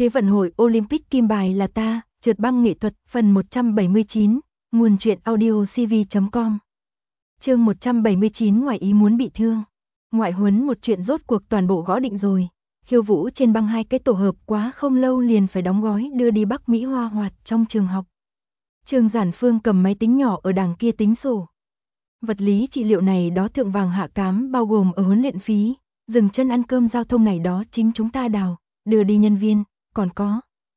Thế vận hội Olympic kim bài là ta, trượt băng nghệ thuật, phần 179, nguồn truyện audio cv.com. Chương 179 ngoài ý muốn bị thương. Ngoại huấn một chuyện rốt cuộc toàn bộ gõ định rồi. Khiêu vũ trên băng 2 cái tổ hợp quá không lâu liền phải đóng gói đưa đi Bắc Mỹ Hoa Hoạt trong trường học. Trương Giản Phương cầm máy tính nhỏ ở đằng kia tính sổ. Vật lý trị liệu này đó thượng vàng hạ cám bao gồm ở huấn luyện phí, dừng chân ăn cơm giao thông này đó chính chúng ta đào, đưa đi nhân viên, còn có.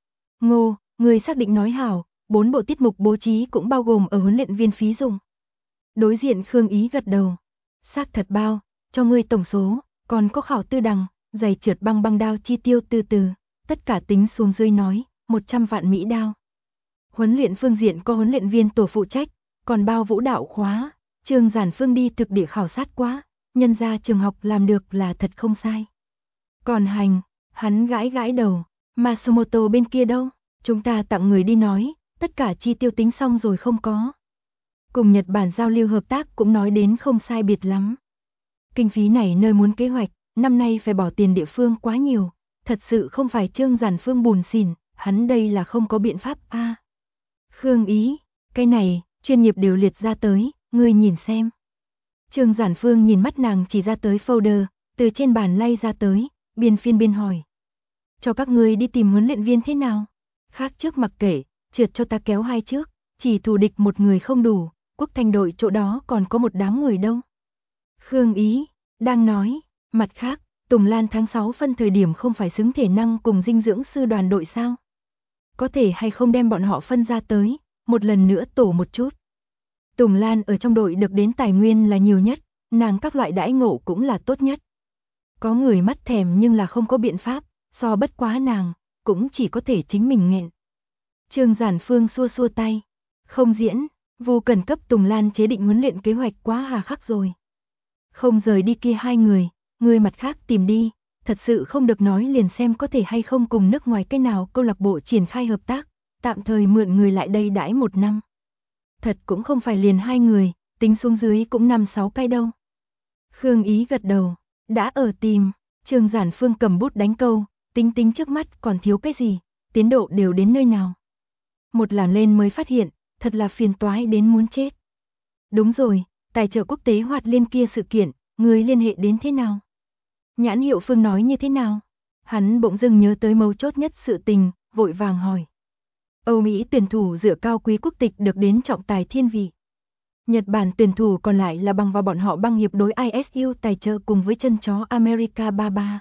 Ngô, người xác định nói hảo, 4 bộ tiết mục bố trí cũng bao gồm ở huấn luyện viên phí dùng. Đối diện Khương Ý gật đầu. Xác thật bao, cho ngươi tổng số, còn có khảo tư đằng, giày trượt băng băng đao chi tiêu từ từ, tất cả tính xuống dưới nói, 100 vạn Mỹ đao. Huấn luyện phương diện có huấn luyện viên tổ phụ trách, còn bao vũ đạo khóa, Trương Giản Phương đi thực địa khảo sát quá, nhân ra trường học làm được là thật không sai. Còn hành, hắn gãi gãi đầu, Matsumoto bên kia đâu, chúng ta tặng người đi nói, tất cả chi tiêu tính xong rồi không có. Cùng Nhật Bản giao lưu hợp tác cũng nói đến không sai biệt lắm. Kinh phí này nơi muốn kế hoạch, năm nay phải bỏ tiền địa phương quá nhiều, thật sự không phải Trương Giản Phương buồn xỉn, hắn đây là không có biện pháp a. Khương Ý, cái này, chuyên nghiệp đều liệt ra tới, ngươi nhìn xem. Trương Giản Phương nhìn mắt nàng chỉ ra tới folder, từ trên bàn lay ra tới, biên phiên biên hỏi. Cho các ngươi đi tìm huấn luyện viên thế nào? Khác trước mặc kệ, trượt cho ta kéo 2 trước, chỉ thù địch một người không đủ, Quốc Thành đội chỗ đó còn có một đám người đâu. Khương Ý, đang nói, mặt khác, Tùng Lan tháng 6 phân thời điểm không phải xứng thể năng cùng dinh dưỡng sư đoàn đội sao? Có thể hay không đem bọn họ phân ra tới, một lần nữa tổ một chút. Tùng Lan ở trong đội được đến tài nguyên là nhiều nhất, nàng các loại đãi ngộ cũng là tốt nhất. Có người mắt thèm nhưng là không có biện pháp, so bất quá nàng, cũng chỉ có thể chính mình nghẹn. Trương Giản Phương xua xua tay, không diễn, Vu Cần cấp Tùng Lan chế định huấn luyện kế hoạch quá hà khắc rồi. Không rời đi kia 2 người mặt khác tìm đi, thật sự không được nói liền xem có thể hay không cùng nước ngoài cái nào câu lạc bộ triển khai hợp tác, tạm thời mượn người lại đây đãi 1 năm. Thật cũng không phải liền 2 người, tính xuống dưới cũng 5-6 cái đâu. Khương Ý gật đầu, đã ở tìm, Trương Giản Phương cầm bút đánh câu, tính trước mắt còn thiếu cái gì, tiến độ đều đến nơi nào. Một làm lên mới phát hiện, thật là phiền toái đến muốn chết. Đúng rồi, tài trợ quốc tế Hoạt Liên kia sự kiện, người liên hệ đến thế nào? Nhãn Hiệu Phương nói như thế nào? Hắn bỗng dưng nhớ tới mấu chốt nhất sự tình, vội vàng hỏi. Âu Mỹ tuyển thủ dựa cao quý quốc tịch được đến trọng tài thiên vị. Nhật Bản tuyển thủ còn lại là bằng vào bọn họ băng hiệp đối ISU tài trợ cùng với chân chó America 33.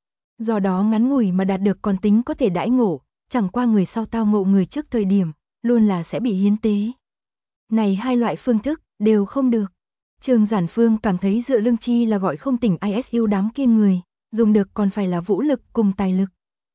Do đó ngắn ngủi mà đạt được còn tính có thể đãi ngộ, chẳng qua người sau tao ngộ người trước thời điểm, luôn là sẽ bị hiến tế. Này 2 loại phương thức, đều không được. Trương Giản Phương cảm thấy dựa lưng chi là gọi không tỉnh ISU đám kia người, dùng được còn phải là vũ lực cùng tài lực.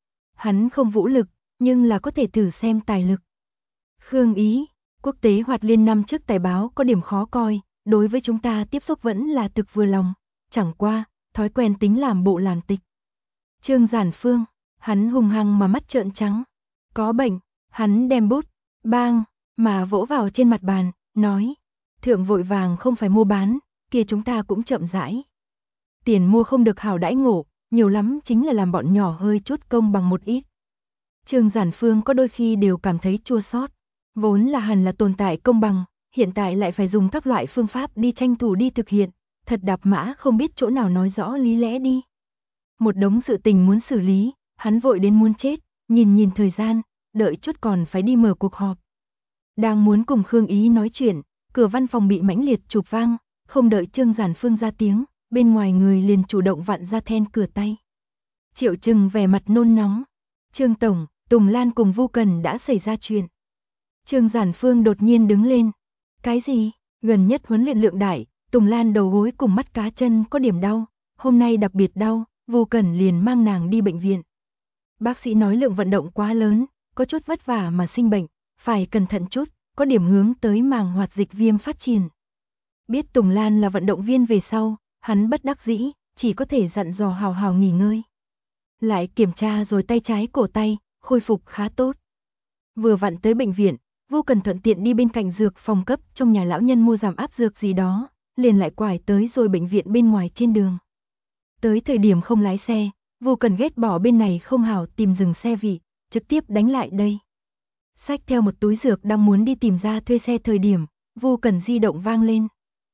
Hắn không vũ lực, nhưng là có thể thử xem tài lực. Khương Ý, quốc tế Hoạt Liên năm trước tài báo có điểm khó coi, đối với chúng ta tiếp xúc vẫn là thực vừa lòng, chẳng qua, thói quen tính làm bộ làm tịch. Trương Giản Phương, hắn hùng hăng mà mắt trợn trắng. Có bệnh, hắn đem bút, bang, mà vỗ vào trên mặt bàn, nói. Thượng vội vàng không phải mua bán, kia chúng ta cũng chậm rãi. Tiền mua không được hảo đãi ngộ, nhiều lắm chính là làm bọn nhỏ hơi chút công bằng một ít. Trương Giản Phương có đôi khi đều cảm thấy chua xót, vốn là hẳn là tồn tại công bằng, hiện tại lại phải dùng các loại phương pháp đi tranh thủ đi thực hiện, thật đạp mã không biết chỗ nào nói rõ lý lẽ đi. Một đống sự tình muốn xử lý, hắn vội đến muốn chết, nhìn thời gian, đợi chút còn phải đi mở cuộc họp. Đang muốn cùng Khương Ý nói chuyện, cửa văn phòng bị mãnh liệt chụp vang, không đợi Trương Giản Phương ra tiếng, bên ngoài người liền chủ động vặn ra then cửa tay. Triệu Trừng vẻ mặt nôn nóng. Trương Tổng, Tùng Lan cùng Vu Cần đã xảy ra chuyện. Trương Giản Phương đột nhiên đứng lên. Cái gì? Gần nhất huấn luyện lượng đại, Tùng Lan đầu gối cùng mắt cá chân có điểm đau, hôm nay đặc biệt đau, Vu Cần liền mang nàng đi bệnh viện. Bác sĩ nói lượng vận động quá lớn, có chút vất vả mà sinh bệnh, phải cẩn thận chút, có điểm hướng tới màng hoạt dịch viêm phát triển. Biết Tùng Lan là vận động viên về sau, hắn bất đắc dĩ, chỉ có thể dặn dò hào hào nghỉ ngơi. Lại kiểm tra rồi tay trái cổ tay, khôi phục khá tốt. Vừa vặn tới bệnh viện, Vu Cần thuận tiện đi bên cạnh dược phòng cấp trong nhà lão nhân mua giảm áp dược gì đó, liền lại quải tới rồi bệnh viện bên ngoài trên đường. Tới thời điểm không lái xe, Vu Cần ghét bỏ bên này không hảo tìm dừng xe vị, trực tiếp đánh lại đây. Xách theo một túi dược đang muốn đi tìm ra thuê xe thời điểm, Vu Cẩn di động vang lên.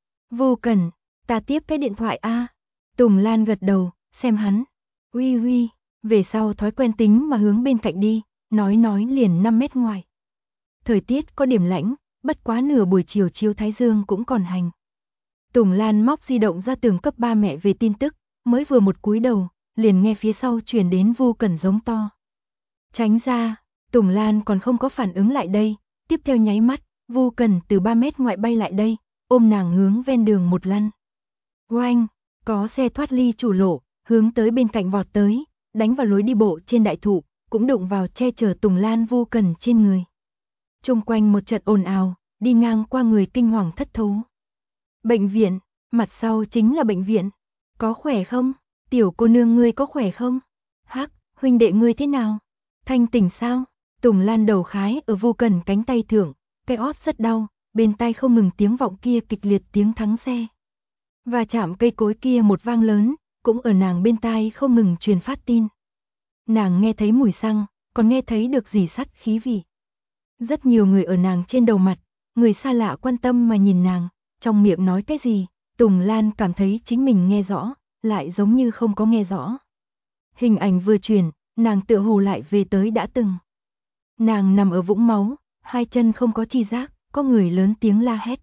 Vu Cẩn, ta tiếp cái điện thoại a. Tùng Lan gật đầu, xem hắn. Uy uy, về sau thói quen tính mà hướng bên cạnh đi, nói liền 5 mét ngoài. Thời tiết có điểm lạnh, bất quá nửa buổi chiều chiếu thái dương cũng còn hành. Tùng Lan móc di động ra tường cấp ba mẹ về tin tức, mới vừa một cúi đầu, liền nghe phía sau truyền đến Vu Cẩn giống to. Tránh ra, Tùng Lan còn không có phản ứng lại đây, tiếp theo nháy mắt, Vu Cẩn từ 3 mét ngoại bay lại đây, ôm nàng hướng ven đường một lăn. Oanh, có xe thoát ly chủ lộ, hướng tới bên cạnh vọt tới, đánh vào lối đi bộ trên đại thụ, cũng đụng vào che chở Tùng Lan Vu Cẩn trên người. Chung quanh một trận ồn ào, đi ngang qua người kinh hoàng thất thố. Bệnh viện, mặt sau chính là bệnh viện. Có khỏe không? Tiểu cô nương ngươi có khỏe không? Hắc, huynh đệ ngươi thế nào? Thanh tỉnh sao? Tùng Lan đầu khái ở Vu Cẩn cánh tay thượng, cái ót rất đau, bên tai không ngừng tiếng vọng kia kịch liệt tiếng thắng xe. Và chạm cây cối kia một vang lớn, cũng ở nàng bên tai không ngừng truyền phát tin. Nàng nghe thấy mùi xăng, còn nghe thấy được rỉ sắt khí vị. Rất nhiều người ở nàng trên đầu mặt, người xa lạ quan tâm mà nhìn nàng, trong miệng nói cái gì, Tùng Lan cảm thấy chính mình nghe rõ, lại giống như không có nghe rõ. Hình ảnh vừa chuyển, nàng tựa hồ lại về tới đã từng. Nàng nằm ở vũng máu, hai chân không có chi giác, có người lớn tiếng la hét.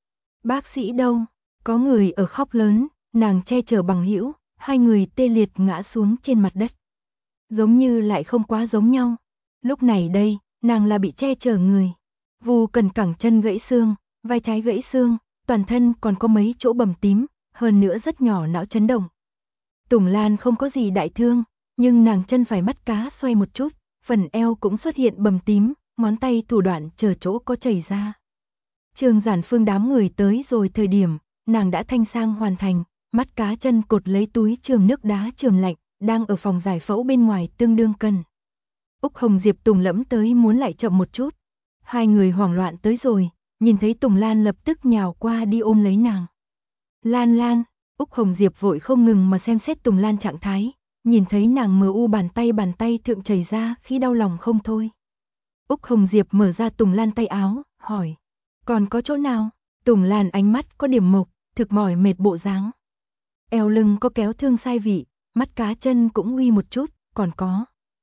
Bác sĩ đâu? Có người ở khóc lớn, nàng che chở bằng hữu, hai người tê liệt ngã xuống trên mặt đất. Giống như lại không quá giống nhau. Lúc này đây, nàng là bị che chở người. Vu Cẩn cẳng chân gãy xương, vai trái gãy xương, toàn thân còn có mấy chỗ bầm tím, hơn nữa rất nhỏ não chấn động. Tùng Lan không có gì đại thương, nhưng nàng chân phải mắt cá xoay một chút, phần eo cũng xuất hiện bầm tím, ngón tay thủ đoạn chờ chỗ có chảy ra. Trương Giản Phương đám người tới rồi thời điểm, nàng đã thanh sang hoàn thành, mắt cá chân cột lấy túi chườm nước đá chườm lạnh, đang ở phòng giải phẫu bên ngoài tương đương cần. Úc Hồng Diệp Tùng Lẫm tới muốn lại chậm một chút. Hai người hoảng loạn tới rồi, nhìn thấy Tùng Lan lập tức nhào qua đi ôm lấy nàng. Lan Lan, Úc Hồng Diệp vội không ngừng mà xem xét Tùng Lan trạng thái, nhìn thấy nàng mờ u bàn tay thượng chảy ra khi đau lòng không thôi. Úc Hồng Diệp mở ra Tùng Lan tay áo, hỏi, còn có chỗ nào? Tùng Lan ánh mắt có điểm mộc, thực mỏi mệt bộ dáng. Eo lưng có kéo thương sai vị, mắt cá chân cũng uy một chút, còn có.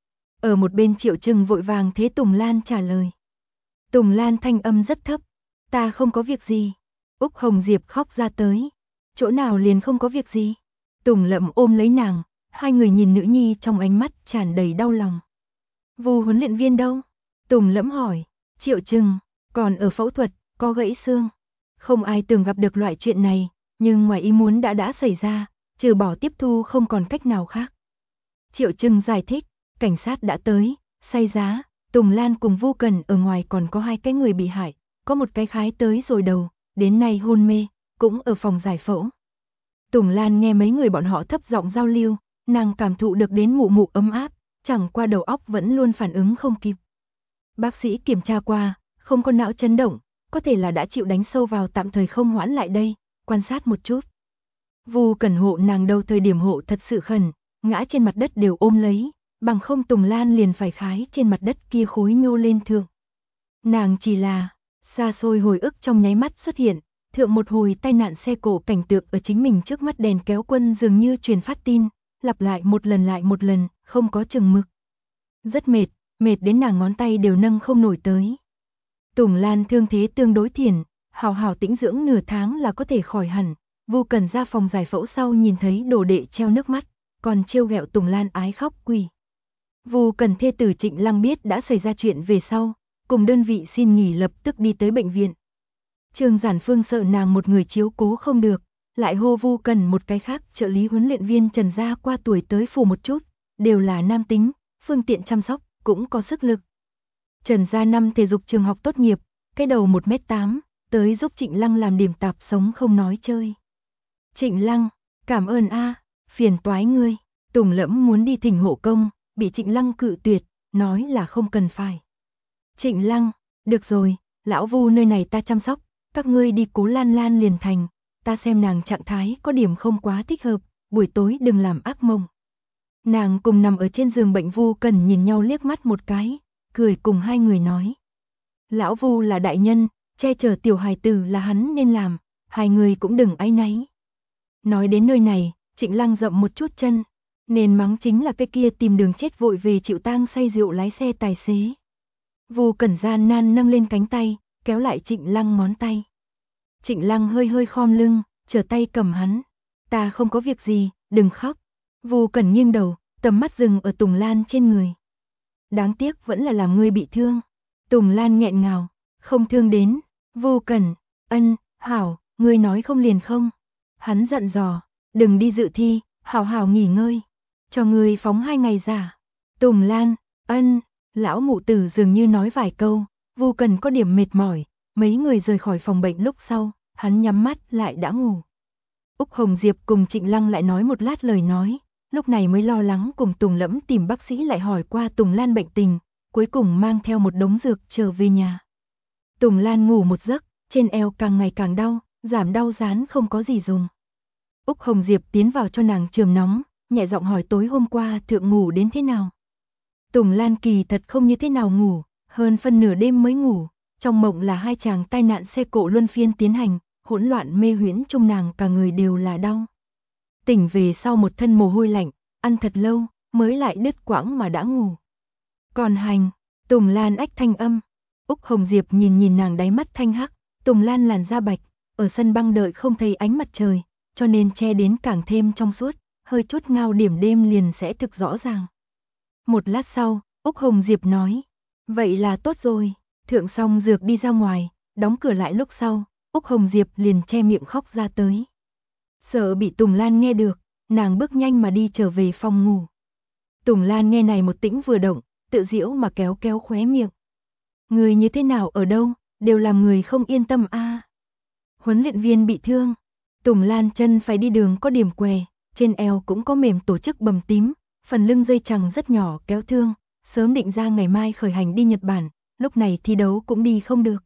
Ở một bên Triệu Trừng vội vàng thế Tùng Lan trả lời. Tùng Lan thanh âm rất thấp, ta không có việc gì. Úc Hồng Diệp khóc ra tới, chỗ nào liền không có việc gì. Tùng Lẫm ôm lấy nàng, hai người nhìn nữ nhi trong ánh mắt tràn đầy đau lòng. Vu huấn luyện viên đâu? Tùng Lẫm hỏi. Triệu Trừng, còn ở phẫu thuật, có gãy xương. Không ai từng gặp được loại chuyện này, nhưng ngoài ý muốn đã xảy ra, trừ bỏ tiếp thu không còn cách nào khác. Triệu Trừng giải thích, cảnh sát đã tới, say giá, Tùng Lan cùng Vu Cẩn ở ngoài còn có hai cái người bị hại, có một cái khái tới rồi đầu, đến nay hôn mê, cũng ở phòng giải phẫu. Tùng Lan nghe mấy người bọn họ thấp giọng giao lưu, nàng cảm thụ được đến mụ mụ ấm áp, chẳng qua đầu óc vẫn luôn phản ứng không kịp. Bác sĩ kiểm tra qua, không có não chấn động, có thể là đã chịu đánh sâu vào tạm thời không hoãn lại đây, quan sát một chút. Vu Cẩn hộ nàng đầu thời điểm hộ thật sự khẩn, ngã trên mặt đất đều ôm lấy, bằng không Tùng Lan liền phải khái trên mặt đất kia khối nhô lên thượng. Nàng chỉ là, xa xôi hồi ức trong nháy mắt xuất hiện, thượng một hồi tai nạn xe cộ cảnh tượng ở chính mình trước mắt đèn kéo quân dường như truyền phát tin, lặp lại một lần, không có chừng mực. Rất mệt, mệt đến nàng ngón tay đều nâng không nổi tới. Tùng Lan thương thế tương đối thiền, hào hào tĩnh dưỡng nửa tháng là có thể khỏi hẳn. Vu Cẩn ra phòng giải phẫu sau nhìn thấy đồ đệ treo nước mắt, còn trêu ghẹo Tùng Lan ái khóc quỳ. Vu Cẩn thê tử Trịnh Lăng biết đã xảy ra chuyện về sau, cùng đơn vị xin nghỉ lập tức đi tới bệnh viện. Trương Giản Phương sợ nàng một người chiếu cố không được, lại hô Vu Cẩn một cái khác trợ lý huấn luyện viên Trần Gia qua tuổi tới phù một chút, đều là nam tính, phương tiện chăm sóc, cũng có sức lực. Trần Gia năm thể dục trường học tốt nghiệp, cái đầu 1m8, tới giúp Trịnh Lăng làm điểm tạp sống không nói chơi. Trịnh Lăng, cảm ơn a, phiền toái ngươi. Tùng Lẫm muốn đi thỉnh hộ công, bị Trịnh Lăng cự tuyệt, nói là không cần phải. Trịnh Lăng, được rồi, lão Vu nơi này ta chăm sóc, các ngươi đi cố Lan Lan liền thành, ta xem nàng trạng thái có điểm không quá thích hợp, buổi tối đừng làm ác mộng. Nàng cùng nằm ở trên giường bệnh Vu Cần nhìn nhau liếc mắt một cái, cười cùng hai người nói. Lão Vu là đại nhân, che chở tiểu hài tử là hắn nên làm, hai người cũng đừng áy náy. Nói đến nơi này, Trịnh Lăng dậm một chút chân, nên mắng chính là cái kia tìm đường chết vội về chịu tang say rượu lái xe tài xế. Vu Cẩn gian nan nâng lên cánh tay, kéo lại Trịnh Lăng ngón tay. Trịnh Lăng hơi hơi khom lưng, trở tay cầm hắn. Ta không có việc gì, đừng khóc. Vu Cẩn nghiêng đầu, tầm mắt dừng ở Tùng Lan trên người. Đáng tiếc vẫn là làm ngươi bị thương. Tùng Lan nghẹn ngào, không thương đến. Vu Cẩn, hảo, ngươi nói không liền không. Hắn dặn dò, đừng đi dự thi, hảo hảo nghỉ ngơi. Cho ngươi phóng 2 ngày giả. Tùng Lan, lão mụ tử dường như nói vài câu, Vu Cẩn có điểm mệt mỏi. Mấy người rời khỏi phòng bệnh lúc sau, hắn nhắm mắt lại đã ngủ. Úc Hồng Diệp cùng Trịnh Lăng lại nói một lát lời nói, lúc này mới lo lắng cùng Tùng Lẫm tìm bác sĩ lại hỏi qua Tùng Lan bệnh tình, cuối cùng mang theo một đống dược trở về nhà. Tùng Lan ngủ một giấc, trên eo càng ngày càng đau, giảm đau rán không có gì dùng. Úc Hồng Diệp tiến vào cho nàng chườm nóng, nhẹ giọng hỏi tối hôm qua thượng ngủ đến thế nào. Tùng Lan kỳ thật không như thế nào ngủ, hơn phân nửa đêm mới ngủ, trong mộng là 2 chàng tai nạn xe cộ luân phiên tiến hành, hỗn loạn mê huyễn trong nàng cả người đều là đau. Tỉnh về sau một thân mồ hôi lạnh, ăn thật lâu, mới lại đứt quãng mà đã ngủ. Còn hành, Tùng Lan ách thanh âm. Úc Hồng Diệp nhìn nàng đáy mắt thanh hắc, Tùng Lan làn da bạch, ở sân băng đợi không thấy ánh mặt trời, cho nên che đến càng thêm trong suốt, hơi chút ngao điểm đêm liền sẽ thực rõ ràng. Một lát sau, Úc Hồng Diệp nói, vậy là tốt rồi, thượng xong dược đi ra ngoài, đóng cửa lại lúc sau, Úc Hồng Diệp liền che miệng khóc ra tới. Sợ bị Tùng Lan nghe được, nàng bước nhanh mà đi trở về phòng ngủ. Tùng Lan nghe này một tĩnh vừa động, tự giễu mà kéo kéo khóe miệng. Người như thế nào ở đâu, đều làm người không yên tâm a. Huấn luyện viên bị thương, Tùng Lan chân phải đi đường có điểm què, trên eo cũng có mềm tổ chức bầm tím, phần lưng dây chằng rất nhỏ kéo thương, sớm định ra ngày mai khởi hành đi Nhật Bản, lúc này thi đấu cũng đi không được.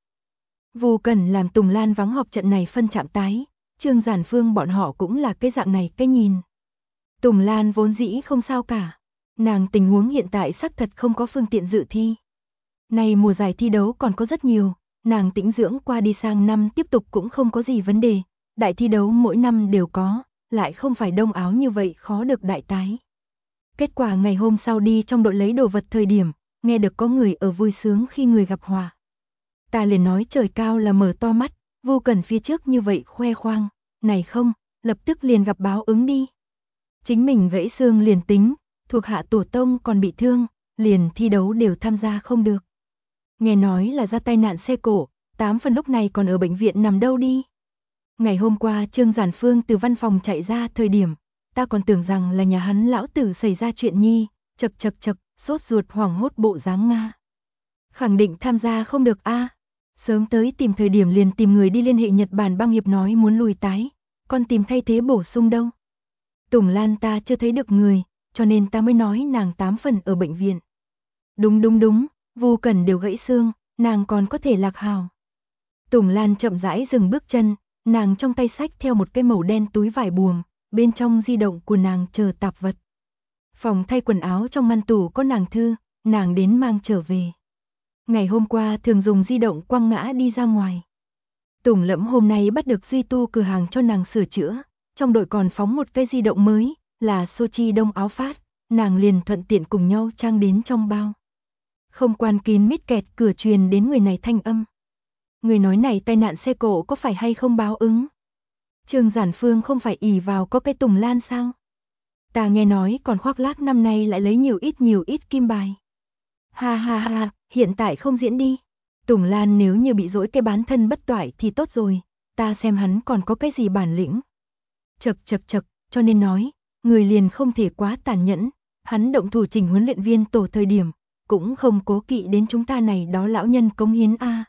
Vu Cẩn làm Tùng Lan vắng họp trận này phân chạm tái, Trương Giản Phương bọn họ cũng là cái dạng này cái nhìn. Tùng Lan vốn dĩ không sao cả, nàng tình huống hiện tại xác thật không có phương tiện dự thi. Này mùa giải thi đấu còn có rất nhiều, nàng tĩnh dưỡng qua đi sang năm tiếp tục cũng không có gì vấn đề, đại thi đấu mỗi năm đều có, lại không phải đông áo như vậy khó được đại tái. Kết quả ngày hôm sau đi trong đội lấy đồ vật thời điểm, nghe được có người ở vui sướng khi người gặp họa. Ta liền nói trời cao là mở to mắt, Vu Cẩn phía trước như vậy khoe khoang, này không, lập tức liền gặp báo ứng đi. Chính mình gãy xương liền tính, thuộc hạ tổ tông còn bị thương, liền thi đấu đều tham gia không được. Nghe nói là ra tai nạn xe cộ, 8 phần lúc này còn ở bệnh viện nằm đâu đi. Ngày hôm qua Trương Giản Phương từ văn phòng chạy ra thời điểm, ta còn tưởng rằng là nhà hắn lão tử xảy ra chuyện nhi, chật, sốt ruột hoảng hốt bộ dáng Nga. Khẳng định tham gia không được a. Sớm tới tìm thời điểm liền tìm người đi liên hệ Nhật Bản băng hiệp nói muốn lùi tái, còn tìm thay thế bổ sung đâu. Tùng Lan ta chưa thấy được người, cho nên ta mới nói nàng 8 phần ở bệnh viện. Đúng, Vu Cẩn đều gãy xương, nàng còn có thể lạc hào. Tùng Lan chậm rãi dừng bước chân, nàng trong tay xách theo một cái màu đen túi vải buồm, bên trong di động của nàng chờ tạp vật. Phòng thay quần áo trong ngăn tủ có nàng thư, nàng đến mang trở về. Ngày hôm qua thường dùng di động quăng ngã đi ra ngoài. Tùng Lẫm hôm nay bắt được duy tu cửa hàng cho nàng sửa chữa, trong đội còn phóng một cái di động mới, là Sochi đông áo phát, nàng liền thuận tiện cùng nhau trang đến trong bao. Không quan kín mít kẹt cửa truyền đến người này thanh âm. Người nói này tai nạn xe cộ có phải hay không báo ứng? Trương Giản Phương không phải ỷ vào có cái Tùng Lan sao? Ta nghe nói còn khoác lác năm nay lại lấy nhiều ít kim bài. Ha, hiện tại không diễn đi. Tùng Lan nếu như bị dỗi cái bán thân bất toại thì tốt rồi, ta xem hắn còn có cái gì bản lĩnh. Chật, cho nên nói, người liền không thể quá tàn nhẫn, hắn động thủ chỉnh huấn luyện viên tổ thời điểm, cũng không cố kỵ đến chúng ta này đó lão nhân cống hiến a.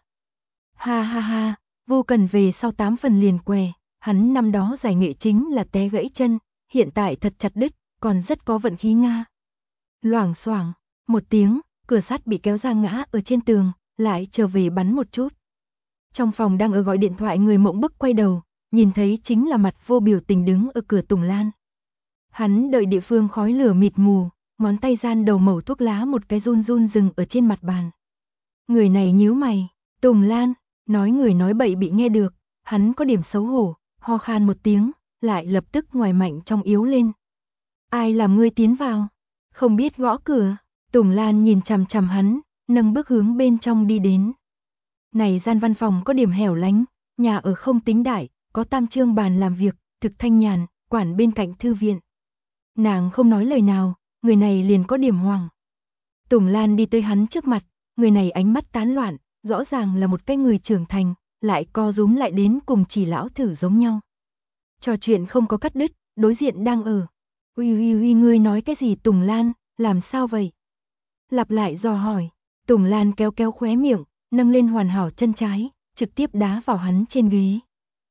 Ha, Vu Cần về sau 8 phần liền què, hắn năm đó giải nghệ chính là té gãy chân, hiện tại thật chặt đứt, còn rất có vận khí Nga. Loảng xoảng, một tiếng, cửa sắt bị kéo ra ngã ở trên tường, lại trở về bắn một chút. Trong phòng đang ở gọi điện thoại người mộng bức quay đầu, nhìn thấy chính là mặt vô biểu tình đứng ở cửa Tùng Lan. Hắn đợi địa phương khói lửa mịt mù, ngón tay gian đầu mẩu thuốc lá một cái run run dừng ở trên mặt bàn. Người này nhíu mày, Tùng Lan, nói người nói bậy bị nghe được, hắn có điểm xấu hổ, ho khan một tiếng, lại lập tức ngoài mạnh trong yếu lên. Ai làm ngươi tiến vào? Không biết gõ cửa. Tùng Lan nhìn chằm chằm hắn, nâng bước hướng bên trong đi đến. Này gian văn phòng có điểm hẻo lánh, nhà ở không tính đại, có tam trương bàn làm việc, thực thanh nhàn, quản bên cạnh thư viện. Nàng không nói lời nào, người này liền có điểm hoảng. Tùng Lan đi tới hắn trước mặt, người này ánh mắt tán loạn, rõ ràng là một cái người trưởng thành, lại co rúm lại đến cùng chỉ lão thử giống nhau. Trò chuyện không có cắt đứt, đối diện đang ở. Uy ngươi nói cái gì Tùng Lan, làm sao vậy? Lặp lại dò hỏi, Tùng Lan kéo kéo khóe miệng, nâng lên hoàn hảo chân trái, trực tiếp đá vào hắn trên ghế.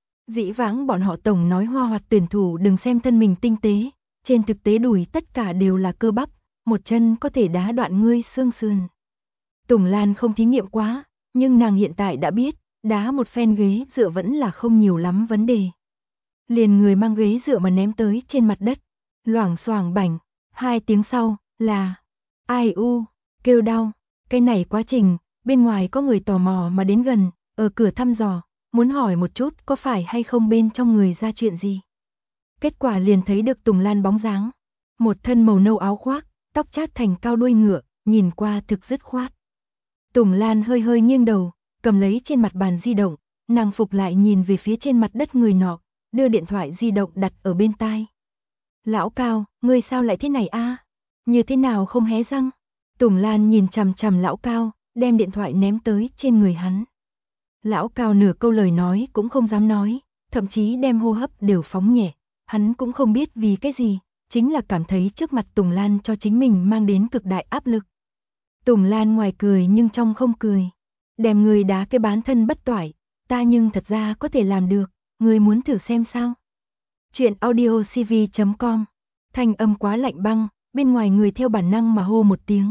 Dĩ vãng bọn họ tổng nói Hoa Hoạt tuyển thủ đừng xem thân mình tinh tế, trên thực tế đùi tất cả đều là cơ bắp, một chân có thể đá đoạn ngươi xương sườn. Tùng Lan không thí nghiệm quá, nhưng nàng hiện tại đã biết, đá một phen ghế dựa vẫn là không nhiều lắm vấn đề. Liền người mang ghế dựa mà ném tới trên mặt đất, loảng xoảng bảnh, 2 tiếng sau, là ai u, kêu đau, cái này quá trình, bên ngoài có người tò mò mà đến gần, ở cửa thăm dò, muốn hỏi một chút có phải hay không bên trong người ra chuyện gì. Kết quả liền thấy được Tùng Lan bóng dáng, một thân màu nâu áo khoác, tóc chát thành cao đuôi ngựa, nhìn qua thực dứt khoát. Tùng Lan hơi hơi nghiêng đầu, cầm lấy trên mặt bàn di động, nàng phục lại nhìn về phía trên mặt đất người nọ, đưa điện thoại di động đặt ở bên tai. Lão Cao, ngươi sao lại thế này a? Như thế nào không hé răng? Tùng Lan nhìn chằm chằm Lão Cao, đem điện thoại ném tới trên người hắn. Lão Cao nửa câu lời nói cũng không dám nói, thậm chí đem hô hấp đều phóng nhẹ, hắn cũng không biết vì cái gì, chính là cảm thấy trước mặt Tùng Lan cho chính mình mang đến cực đại áp lực. Tùng Lan ngoài cười nhưng trong không cười, đem người đá cái bán thân bất toại, ta nhưng thật ra có thể làm được, người muốn thử xem sao? Chuyện audiocv.com, thanh âm quá lạnh băng, bên ngoài người theo bản năng mà hô một tiếng.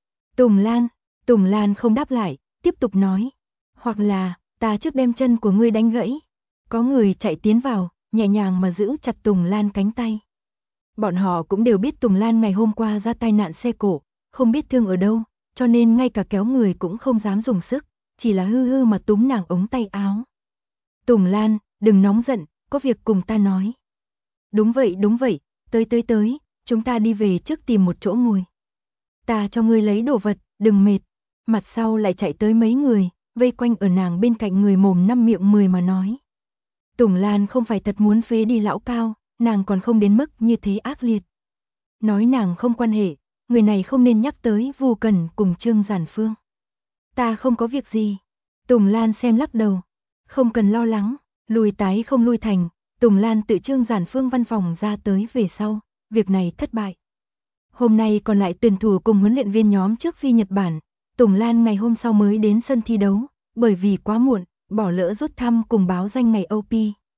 Tùng Lan không đáp lại, tiếp tục nói, hoặc là, ta trước đem chân của ngươi đánh gãy. Có người chạy tiến vào, nhẹ nhàng mà giữ chặt Tùng Lan cánh tay. Bọn họ cũng đều biết Tùng Lan ngày hôm qua ra tai nạn xe cộ, không biết thương ở đâu, cho nên ngay cả kéo người cũng không dám dùng sức, chỉ là hư hư mà túm nàng ống tay áo. Tùng Lan, đừng nóng giận, có việc cùng ta nói. Đúng vậy, tới, chúng ta đi về trước tìm một chỗ ngồi. Ta cho ngươi lấy đồ vật, đừng mệt. Mặt sau lại chạy tới mấy người, vây quanh ở nàng bên cạnh người mồm năm miệng 10 mà nói. Tùng Lan không phải thật muốn phế đi Lão Cao, nàng còn không đến mức như thế ác liệt. Nói nàng không quan hệ, người này không nên nhắc tới Vu Cần cùng Trương Giản Phương. Ta không có việc gì. Tùng Lan xem lắc đầu. Không cần lo lắng, lùi tái không lui thành. Tùng Lan tự Trương Giản Phương văn phòng ra tới về sau, việc này thất bại. Hôm nay còn lại tuyển thủ cùng huấn luyện viên nhóm trước phi Nhật Bản. Tùng Lan ngày hôm sau mới đến sân thi đấu, bởi vì quá muộn, bỏ lỡ rút thăm cùng báo danh ngày OP.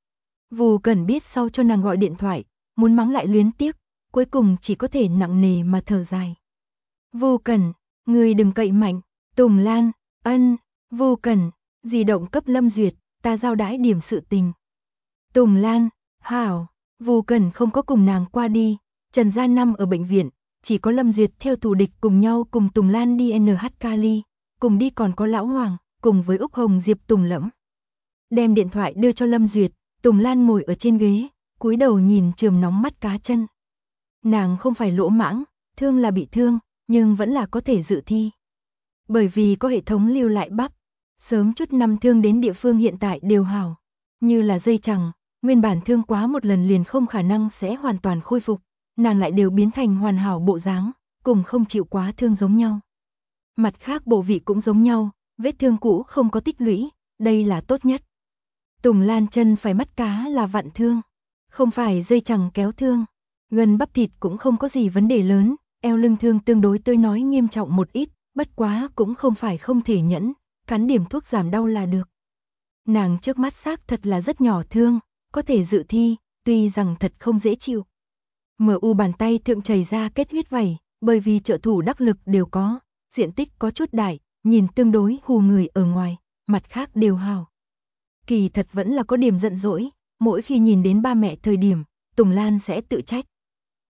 Vu Cần biết sau cho nàng gọi điện thoại, muốn mắng lại luyến tiếc, cuối cùng chỉ có thể nặng nề mà thở dài. Vu Cần, ngươi đừng cậy mạnh. Tùng Lan, Vu Cần, di động cấp Lâm Duyệt, ta giao đãi điểm sự tình. Tùng Lan, hảo, Vu Cần không có cùng nàng qua đi, Trần Gia Năm ở bệnh viện, chỉ có Lâm Duyệt theo thù địch cùng nhau cùng Tùng Lan đi NH Cali, cùng đi còn có Lão Hoàng, cùng với Úc Hồng Diệp Tùng Lẫm. Đem điện thoại đưa cho Lâm Duyệt, Tùng Lan ngồi ở trên ghế, cúi đầu nhìn chườm nóng mắt cá chân. Nàng không phải lỗ mãng, thương là bị thương, nhưng vẫn là có thể dự thi. Bởi vì có hệ thống lưu lại bắp, sớm chút năm thương đến địa phương hiện tại đều hảo, như là dây chằng, nguyên bản thương quá một lần liền không khả năng sẽ hoàn toàn khôi phục, nàng lại đều biến thành hoàn hảo bộ dáng, cùng không chịu quá thương giống nhau. Mặt khác bộ vị cũng giống nhau, vết thương cũ không có tích lũy, đây là tốt nhất. Tùng Lan chân phải mắt cá là vặn thương, không phải dây chằng kéo thương, gần bắp thịt cũng không có gì vấn đề lớn, eo lưng thương tương đối tôi nói nghiêm trọng một ít, bất quá cũng không phải không thể nhẫn, cắn điểm thuốc giảm đau là được. Nàng trước mắt xác thật là rất nhỏ thương, có thể dự thi, tuy rằng thật không dễ chịu. MU bàn tay thượng chảy ra kết huyết vẩy, bởi vì trợ thủ đắc lực đều có, diện tích có chút đại, nhìn tương đối hù người ở ngoài, mặt khác đều hào. Kỳ thật vẫn là có điểm giận dỗi, mỗi khi nhìn đến ba mẹ thời điểm, Tùng Lan sẽ tự trách.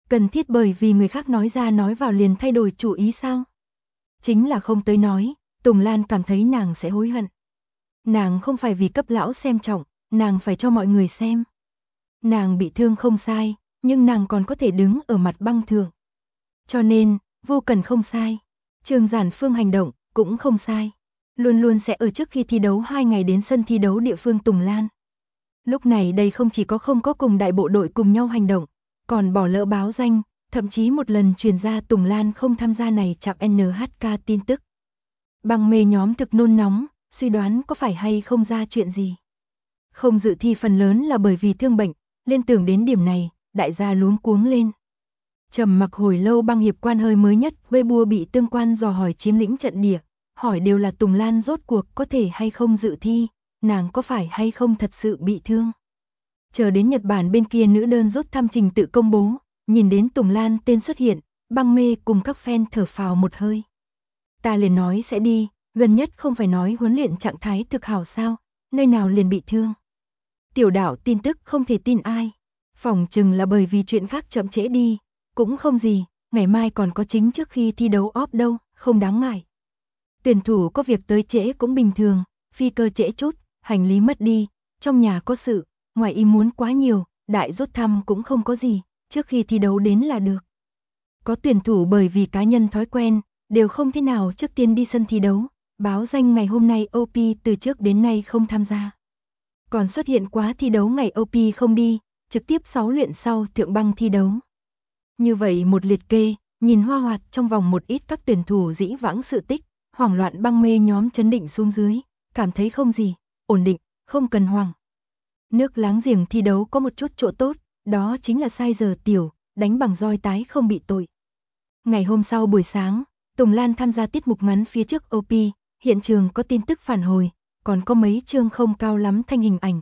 Cần thiết bởi vì người khác nói ra nói vào liền thay đổi chủ ý sao? Chính là không tới nói, Tùng Lan cảm thấy nàng sẽ hối hận. Nàng không phải vì cấp lão xem trọng, nàng phải cho mọi người xem. Nàng bị thương không sai, nhưng nàng còn có thể đứng ở mặt băng thượng. Cho nên, Vô Cần không sai. Trường Giản Phương hành động, cũng không sai. Luôn luôn sẽ ở trước khi thi đấu 2 ngày đến sân thi đấu địa phương Tùng Lan. Lúc này đây không chỉ không có cùng đại bộ đội cùng nhau hành động, còn bỏ lỡ báo danh, thậm chí một lần truyền ra Tùng Lan không tham gia này chạm NHK tin tức. Băng mê nhóm thực nôn nóng, suy đoán có phải hay không ra chuyện gì. Không dự thi phần lớn là bởi vì thương bệnh, liên tưởng đến điểm này, đại gia luống cuống lên. Trầm mặc hồi lâu băng hiệp quan hơi mới nhất, Weibo bị tương quan dò hỏi chiếm lĩnh trận địa, hỏi đều là Tùng Lan rốt cuộc có thể hay không dự thi, nàng có phải hay không thật sự bị thương. Chờ đến Nhật Bản bên kia nữ đơn rút thăm trình tự công bố, nhìn đến Tùng Lan tên xuất hiện, băng mê cùng các fan thở phào một hơi. Ta liền nói sẽ đi, gần nhất không phải nói huấn luyện trạng thái thực hảo sao, nơi nào liền bị thương. Tiểu đảo tin tức không thể tin ai, phỏng chừng là bởi vì chuyện khác chậm trễ đi, cũng không gì, ngày mai còn có chính trước khi thi đấu off đâu, không đáng ngại. Tuyển thủ có việc tới trễ cũng bình thường, phi cơ trễ chút, hành lý mất đi, trong nhà có sự, ngoài ý muốn quá nhiều, đại rút thăm cũng không có gì, trước khi thi đấu đến là được. Có tuyển thủ bởi vì cá nhân thói quen, đều không thế nào trước tiên đi sân thi đấu, báo danh ngày hôm nay OP từ trước đến nay không tham gia. Còn xuất hiện quá thi đấu ngày OP không đi, trực tiếp 6 luyện sau thượng băng thi đấu. Như vậy một liệt kê, nhìn hoa hoạt trong vòng một ít các tuyển thủ dĩ vãng sự tích, hoảng loạn băng mê nhóm chấn định xuống dưới, cảm thấy không gì, ổn định, không cần hoảng. Nước láng giềng thi đấu có một chút chỗ tốt, đó chính là sai giờ tiểu, đánh bằng roi tái không bị tội. Ngày hôm sau buổi sáng, Tùng Lan tham gia tiết mục ngắn phía trước OP, hiện trường có tin tức phản hồi, còn có mấy chương không cao lắm thanh hình ảnh.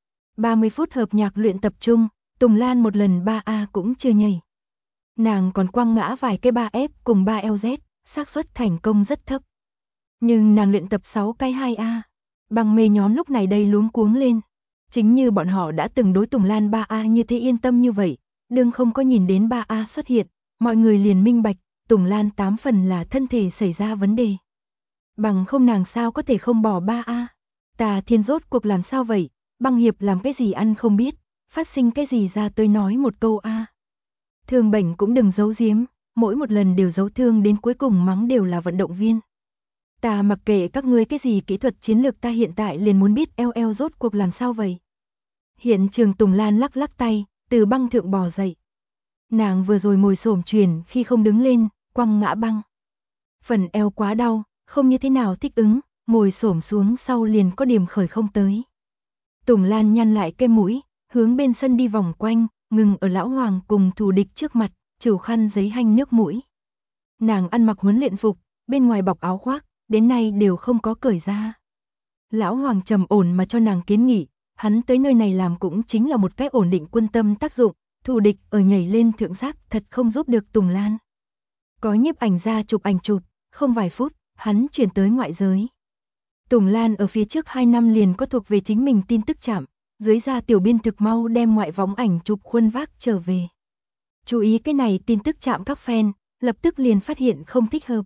30 phút hợp nhạc luyện tập trung, Tùng Lan một lần 3A cũng chưa nhảy. Nàng còn quăng ngã vài cái 3F cùng 3LZ, xác suất thành công rất thấp. Nhưng nàng luyện tập 6 cái 2A. Băng mê nhóm lúc này đây luống cuống lên. Chính như bọn họ đã từng đối Tùng Lan 3A như thế yên tâm như vậy, đương không có nhìn đến 3A xuất hiện, mọi người liền minh bạch, Tùng Lan 8 phần là thân thể xảy ra vấn đề. Bằng không nàng sao có thể không bỏ 3A. Tà Thiên rốt cuộc làm sao vậy, băng hiệp làm cái gì ăn không biết, phát sinh cái gì ra tôi nói một câu A. Thương bệnh cũng đừng giấu giếm, mỗi một lần đều giấu thương đến cuối cùng mắng đều là vận động viên. Ta mặc kệ các ngươi cái gì kỹ thuật chiến lược, ta hiện tại liền muốn biết LL rốt cuộc làm sao vậy. Hiện trường Tùng Lan lắc lắc tay, từ băng thượng bò dậy. Nàng vừa rồi ngồi xổm truyền khi không đứng lên, quăng ngã băng. Phần eo quá đau, không như thế nào thích ứng, ngồi xổm xuống sau liền có điểm khởi không tới. Tùng Lan nhăn lại cái mũi, hướng bên sân đi vòng quanh, ngừng ở lão hoàng cùng thù địch trước mặt, chịu khăn giấy hanh nước mũi. Nàng ăn mặc huấn luyện phục, bên ngoài bọc áo khoác, đến nay đều không có cởi ra. Lão hoàng trầm ổn mà cho nàng kiến nghị, hắn tới nơi này làm cũng chính là một cái ổn định quân tâm tác dụng, thù địch ở nhảy lên thượng giác thật không giúp được Tùng Lan. Có nhiếp ảnh ra chụp ảnh chụp, không vài phút, hắn chuyển tới ngoại giới. Tùng Lan ở phía trước 2 năm liền có thuộc về chính mình tin tức chạm, dưới ra tiểu biên thực mau đem ngoại võng ảnh chụp khuôn vác trở về. Chú ý cái này tin tức chạm các fan, lập tức liền phát hiện không thích hợp.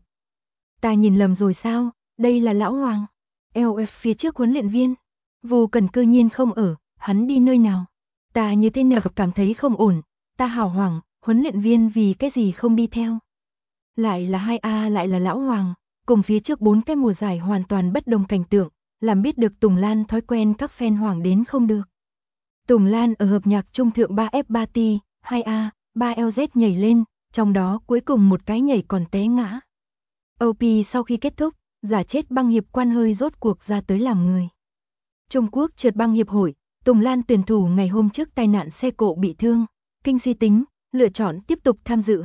Ta nhìn lầm rồi sao, đây là lão hoàng. LF phía trước huấn luyện viên. Vô Cần cơ nhiên không ở, hắn đi nơi nào. Ta như thế nào cảm thấy không ổn, ta hào hoàng, huấn luyện viên vì cái gì không đi theo. Lại là 2A lại là lão hoàng, cùng phía trước 4 cái mùa giải hoàn toàn bất đồng cảnh tượng, làm biết được Tùng Lan thói quen các fan hoàng đến không được. Tùng Lan ở hợp nhạc trung thượng 3F3T, 2A, 3LZ nhảy lên, trong đó cuối cùng một cái nhảy còn té ngã. OP sau khi kết thúc, giả chết băng hiệp quan hơi rốt cuộc ra tới làm người. Trung Quốc trượt băng hiệp hội, Tùng Lan tuyển thủ ngày hôm trước tai nạn xe cộ bị thương, kinh suy tính, lựa chọn tiếp tục tham dự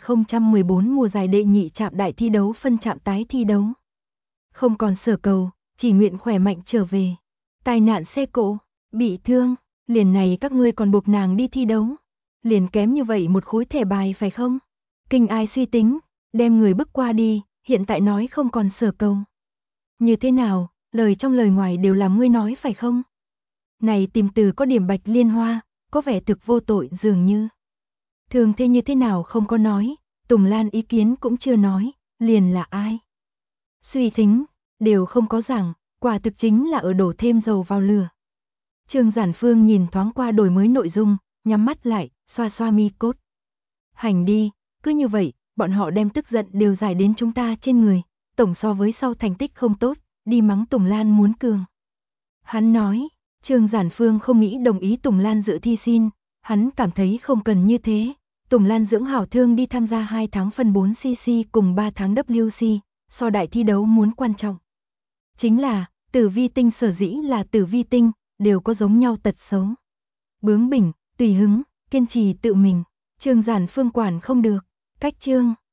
2014 mùa giải đệ nhị trạm đại thi đấu phân trạm tái thi đấu. Không còn sở cầu, chỉ nguyện khỏe mạnh trở về. Tai nạn xe cộ, bị thương, liền này các ngươi còn buộc nàng đi thi đấu. Liền kém như vậy một khối thẻ bài phải không? Kinh ai suy tính, đem người bước qua đi, hiện tại nói không còn sở cầu. Như thế nào, lời trong lời ngoài đều làm ngươi nói phải không? Này tìm từ có điểm bạch liên hoa, có vẻ thực vô tội dường như. Thường thế như thế nào không có nói, Tùng Lan ý kiến cũng chưa nói, liền là ai. Suy thính, đều không có giảng, quả thực chính là ở đổ thêm dầu vào lửa. Trương Giản Phương nhìn thoáng qua đổi mới nội dung, nhắm mắt lại, xoa xoa mi cốt. Hành đi, cứ như vậy, bọn họ đem tức giận đều giải đến chúng ta trên người, tổng so với sau thành tích không tốt, đi mắng Tùng Lan muốn cường. Hắn nói, Trương Giản Phương không nghĩ đồng ý Tùng Lan dự thi xin, hắn cảm thấy không cần như thế. Tùng Lan dưỡng hảo thương đi tham gia 2 tháng phân 4cc cùng 3 tháng WC, so đại thi đấu muốn quan trọng. Chính là, tử vi tinh sở dĩ là tử vi tinh, đều có giống nhau tật xấu. Bướng bỉnh, tùy hứng, kiên trì tự mình, Trương Giản Phương quản không được, cách Trương